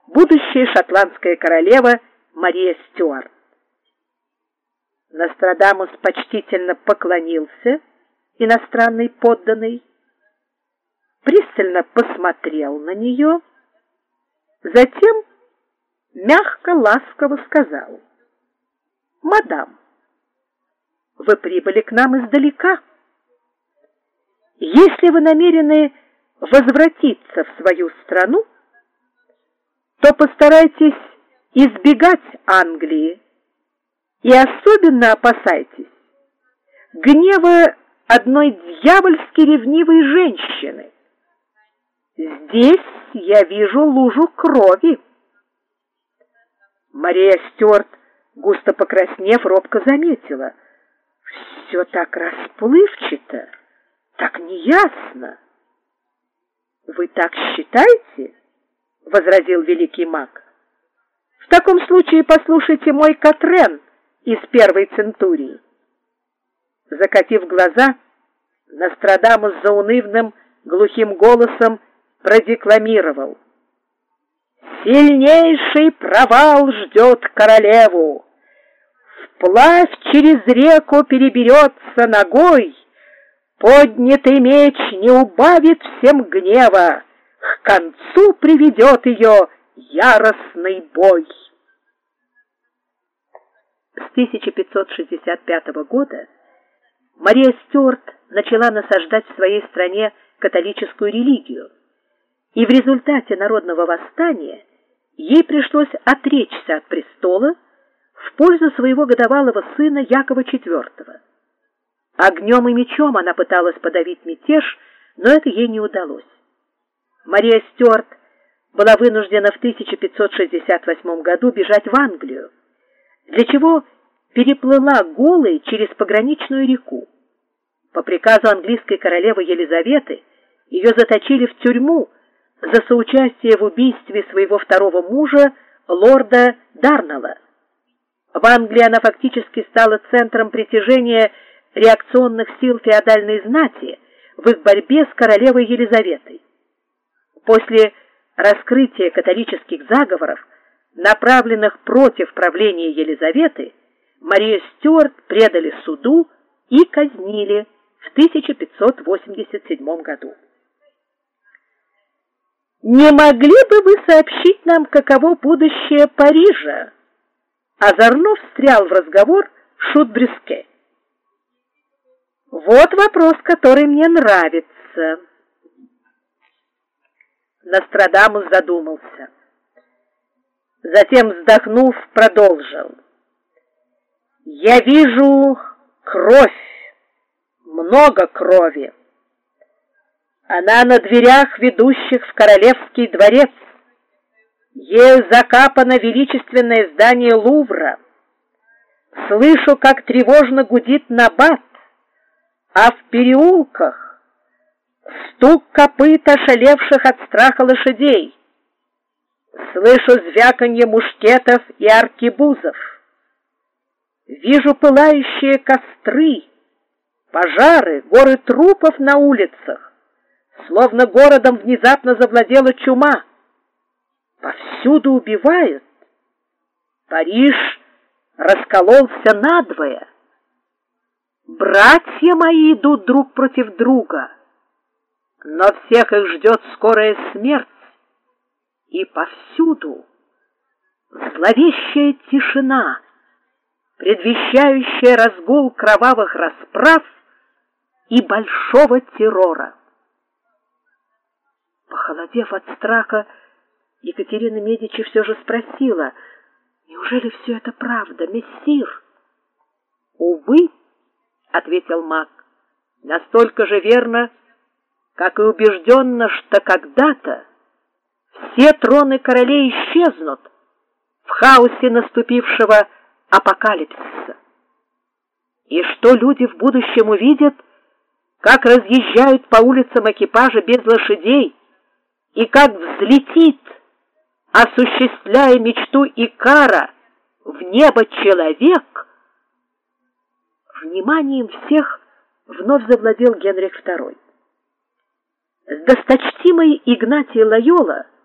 будущая шотландская королева Мария Стюарт. Нострадамус почтительно поклонился иностранной подданной, пристально посмотрел на нее, затем мягко, ласково сказал: «Мадам, вы прибыли к нам издалека. Если вы намерены возвратиться в свою страну, то постарайтесь избегать Англии и особенно опасайтесь гнева одной дьявольски ревнивой женщины. Здесь я вижу лужу крови». Мария Стюарт, густо покраснев, робко заметила: «Все так расплывчато, так неясно». «Вы так считаете?» — возразил великий маг. «В таком случае послушайте мой Катрен из первой центурии». Закатив глаза, Нострадамус заунывным глухим голосом продекламировал: «Сильнейший провал ждет королеву, вплавь через реку переберется ногой, поднятый меч не убавит всем гнева, к концу приведет ее яростный бой». С 1565 года Мария Стюарт начала насаждать в своей стране католическую религию, и в результате народного восстания ей пришлось отречься от престола в пользу своего годовалого сына Якова IV. Огнем и мечом она пыталась подавить мятеж, но это ей не удалось. Мария Стюарт была вынуждена в 1568 году бежать в Англию, для чего переплыла голой через пограничную реку. По приказу английской королевы Елизаветы ее заточили в тюрьму за соучастие в убийстве своего второго мужа, лорда Дарнелла. В Англии она фактически стала центром притяжения реакционных сил феодальной знати в их борьбе с королевой Елизаветой. После раскрытия католических заговоров, направленных против правления Елизаветы, Марию Стюарт предали суду и казнили в 1587 году. «Не могли бы вы сообщить нам, каково будущее Парижа?» Озорно встрял в разговор Шут-Брюске. «Вот вопрос, который мне нравится». Нострадамус задумался. Затем, вздохнув, продолжил: «Я вижу кровь, много крови. Она на дверях, ведущих в королевский дворец. Ею закапано величественное здание Лувра. Слышу, как тревожно гудит набат, а в переулках стук копыт ошалевших от страха лошадей. Слышу звяканье мушкетов и аркебузов. Вижу пылающие костры, пожары, горы трупов на улицах, словно городом внезапно завладела чума. Повсюду убивают. Париж раскололся надвое. Братья мои идут друг против друга, но всех их ждет скорая смерть. И повсюду зловещая тишина, предвещающая разгул кровавых расправ и большого террора». Похолодев от страха, Екатерина Медичи все же спросила: «Неужели все это правда, мессир?» «Увы», — ответил маг, — «настолько же верно, как и убежденно, что когда-то все троны королей исчезнут в хаосе наступившего апокалипсиса. И что люди в будущем увидят, как разъезжают по улицам экипажи без лошадей, и как взлетит, осуществляя мечту Икара, в небо человек». Вниманием всех вновь завладел Генрих II. Досточтимый Игнатий Лойола